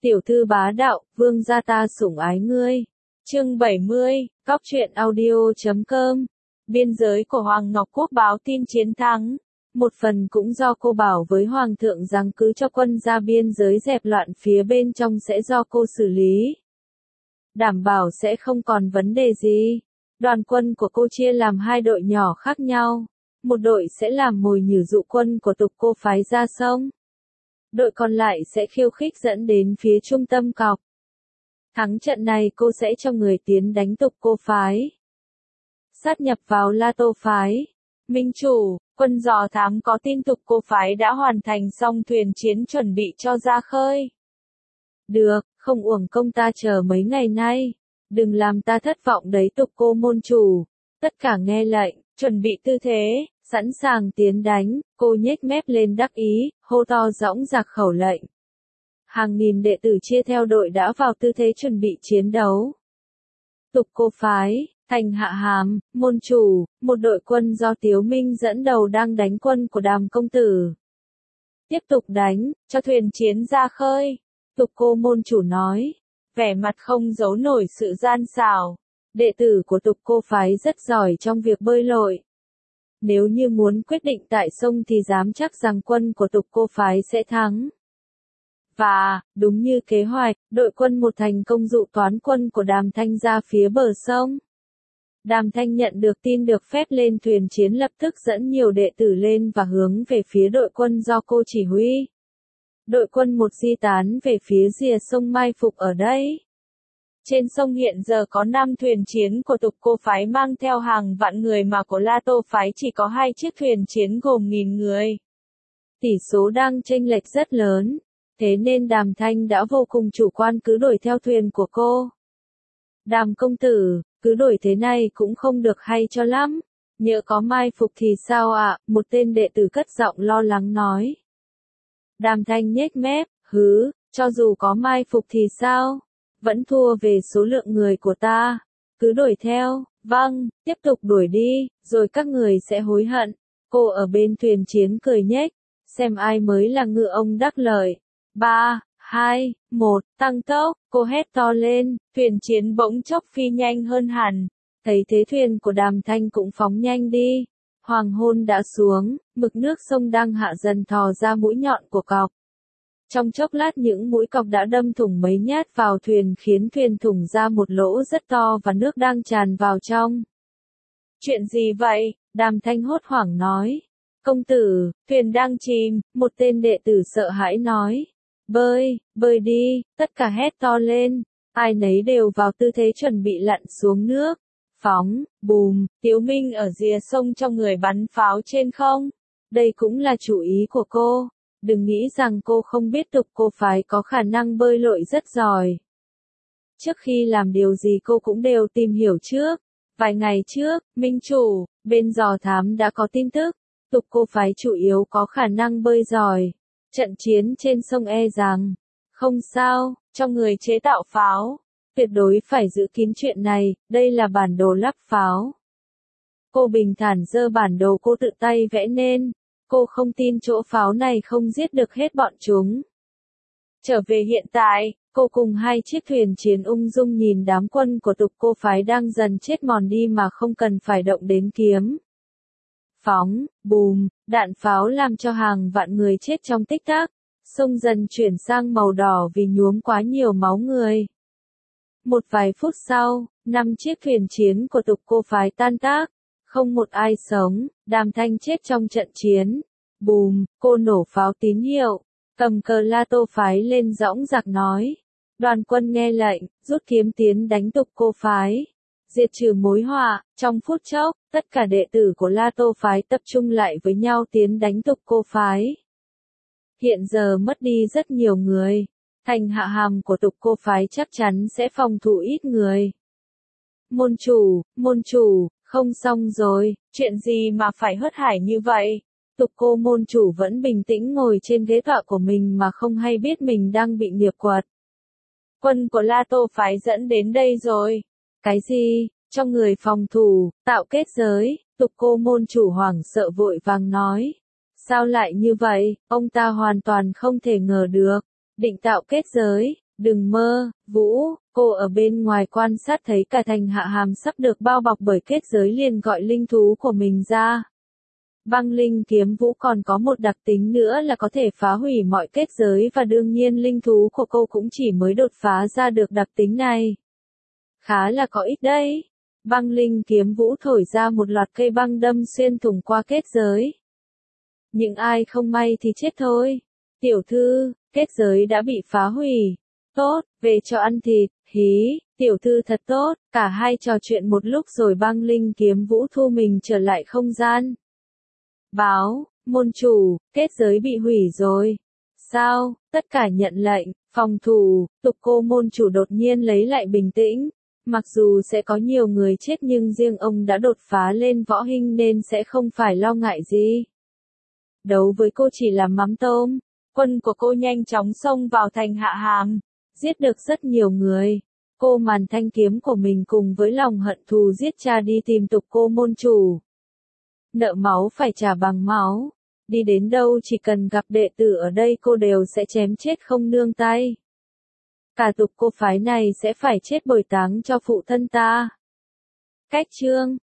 Tiểu thư bá đạo, vương gia ta sủng ái ngươi. Chương 70, Cóc truyện audio.com. Biên giới của Hoàng Ngọc Quốc báo tin chiến thắng. Một phần cũng do cô bảo với Hoàng thượng rằng cứ cho quân ra biên giới dẹp loạn phía bên trong sẽ do cô xử lý. Đảm bảo sẽ không còn vấn đề gì. Đoàn quân của cô chia làm hai đội nhỏ khác nhau. Một đội sẽ làm mồi nhử dụ quân của Tục Cô phái ra sông. Đội còn lại sẽ khiêu khích dẫn đến phía trung tâm cọc. Thắng trận này cô sẽ cho người tiến đánh Tục Cô phái. Sát nhập vào La Tô phái. Minh chủ, quân dò thám có tin Tục Cô phái đã hoàn thành xong thuyền chiến chuẩn bị cho ra khơi. Được, không uổng công ta chờ mấy ngày nay. Đừng làm ta thất vọng đấy Tục Cô môn chủ. Tất cả nghe lệnh, chuẩn bị tư thế, sẵn sàng tiến đánh. Cô nhếch mép lên đắc ý, hô to dõng dạc khẩu lệnh. Hàng nghìn đệ tử chia theo đội đã vào tư thế chuẩn bị chiến đấu. Tục Cô phái, thành Hạ Hàm, môn chủ, một đội quân do Tiếu Minh dẫn đầu đang đánh quân của Đàm công tử. Tiếp tục đánh, cho thuyền chiến ra khơi. Tục Cô môn chủ nói, vẻ mặt không giấu nổi sự gian xảo. Đệ tử của Tục Cô phái rất giỏi trong việc bơi lội. Nếu như muốn quyết định tại sông thì dám chắc rằng quân của Tục Cô phái sẽ thắng. Và, đúng như kế hoạch, đội quân một thành công dụ toán quân của Đàm Thanh ra phía bờ sông. Đàm Thanh nhận được tin được phép lên thuyền chiến lập tức dẫn nhiều đệ tử lên và hướng về phía đội quân do cô chỉ huy. Đội quân một di tán về phía rìa sông mai phục ở đây. Trên sông hiện giờ có 5 thuyền chiến của Tục Cô phái mang theo hàng vạn người mà của La Tô phái chỉ có 2 chiếc thuyền chiến gồm 1000 người. Tỷ số đang chênh lệch rất lớn, thế nên Đàm Thanh đã vô cùng chủ quan cứ đuổi theo thuyền của cô. Đàm công tử, cứ đuổi thế này cũng không được hay cho lắm, nhỡ có mai phục thì sao ạ? Một tên đệ tử cất giọng lo lắng nói. Đàm Thanh nhếch mép, cho dù có mai phục thì sao? Vẫn thua về số lượng người của ta. Cứ đuổi theo, vâng, tiếp tục đuổi đi, rồi các người sẽ hối hận. Cô ở bên thuyền chiến cười nhếch, xem ai mới là ngựa ông đắc lợi. 3, 2, 1, tăng tốc, cô hét to lên, thuyền chiến bỗng chốc phi nhanh hơn hẳn. Thấy thế thuyền của Đàm Thanh cũng phóng nhanh đi. Hoàng hôn đã xuống, mực nước sông đang hạ dần thò ra mũi nhọn của cọc. Trong chốc lát những mũi cọc đã đâm thủng mấy nhát vào thuyền khiến thuyền thủng ra một lỗ rất to và nước đang tràn vào trong. Chuyện gì vậy? Đàm Thanh hốt hoảng nói. Công tử, thuyền đang chìm, một tên đệ tử sợ hãi nói. Bơi đi, tất cả hét to lên. Ai nấy đều vào tư thế chuẩn bị lặn xuống nước. Phóng, bùm, Tiếu Minh ở rìa sông cho người bắn pháo trên không. Đây cũng là chủ ý của cô. Đừng nghĩ rằng cô không biết Tục Cô phái có khả năng bơi lội rất giỏi. Trước khi làm điều gì cô cũng đều tìm hiểu trước. Vài ngày trước, Minh chủ, bên dò thám đã có tin tức. Tục Cô phái chủ yếu có khả năng bơi giỏi. Trận chiến trên sông e rằng, không sao, cho người chế tạo pháo. Tuyệt đối phải giữ kín chuyện này, đây là bản đồ lắp pháo. Cô bình thản giơ bản đồ cô tự tay vẽ nên. Cô không tin chỗ pháo này không giết được hết bọn chúng. Trở về hiện tại, cô cùng 2 chiếc thuyền chiến ung dung nhìn đám quân của Tục Cô phái đang dần chết mòn đi mà không cần phải động đến kiếm. Phóng, bùm, đạn pháo làm cho hàng vạn người chết trong tích tắc. Sông dần chuyển sang màu đỏ vì nhuốm quá nhiều máu người. Một vài phút sau, 5 chiếc thuyền chiến của Tục Cô phái tan tác. Không một ai sống, Đàm Thanh chết trong trận chiến. Bùm, cô nổ pháo tín hiệu, cầm cờ La Tô phái lên dõng dạc nói. Đoàn quân nghe lệnh, rút kiếm tiến đánh Tục Cô phái. Diệt trừ mối họa, trong phút chốc, tất cả đệ tử của La Tô phái tập trung lại với nhau tiến đánh Tục Cô phái. Hiện giờ mất đi rất nhiều người. Thành Hạ Hàm của Tục Cô phái chắc chắn sẽ phòng thủ ít người. Môn chủ, không xong rồi, chuyện gì mà phải hớt hải như vậy? Tục Cô môn chủ vẫn bình tĩnh ngồi trên ghế tọa của mình mà không hay biết mình đang bị nghiệp quật. Quân của La Tô phái dẫn đến đây rồi. Cái gì? Cho người phòng thủ, tạo kết giới, Tục Cô môn chủ hoảng sợ vội vàng nói. Sao lại như vậy? Ông ta hoàn toàn không thể ngờ được. Định tạo kết giới, Đừng mơ, Vũ, cô ở bên ngoài quan sát thấy cả thành Hạ Hàm sắp được bao bọc bởi kết giới liền gọi linh thú của mình ra. Băng linh kiếm Vũ còn có một đặc tính nữa là có thể phá hủy mọi kết giới và đương nhiên linh thú của cô cũng chỉ mới đột phá ra được đặc tính này. Khá là có ích đấy. Băng linh kiếm Vũ thổi ra một loạt cây băng đâm xuyên thủng qua kết giới. Những ai không may thì chết thôi. Tiểu thư, kết giới đã bị phá hủy. Tốt, về cho ăn thịt, hí, tiểu thư thật tốt, cả hai trò chuyện một lúc rồi băng linh kiếm Vũ thu mình trở lại không gian. Báo, môn chủ, kết giới bị hủy rồi. Sao, tất cả nhận lệnh, phòng thủ, Tục Cô môn chủ đột nhiên lấy lại bình tĩnh. Mặc dù sẽ có nhiều người chết nhưng riêng ông đã đột phá lên võ hinh nên sẽ không phải lo ngại gì. Đấu với cô chỉ là mắm tôm. Quân của cô nhanh chóng xông vào thành Hạ Hàm, giết được rất nhiều người. Cô màn thanh kiếm của mình cùng với lòng hận thù giết cha đi tìm Tục Cô môn chủ. Nợ máu phải trả bằng máu. Đi đến đâu chỉ cần gặp đệ tử ở đây cô đều sẽ chém chết không nương tay. Cả Tục Cô phái này sẽ phải chết bồi táng cho phụ thân ta. Cách chương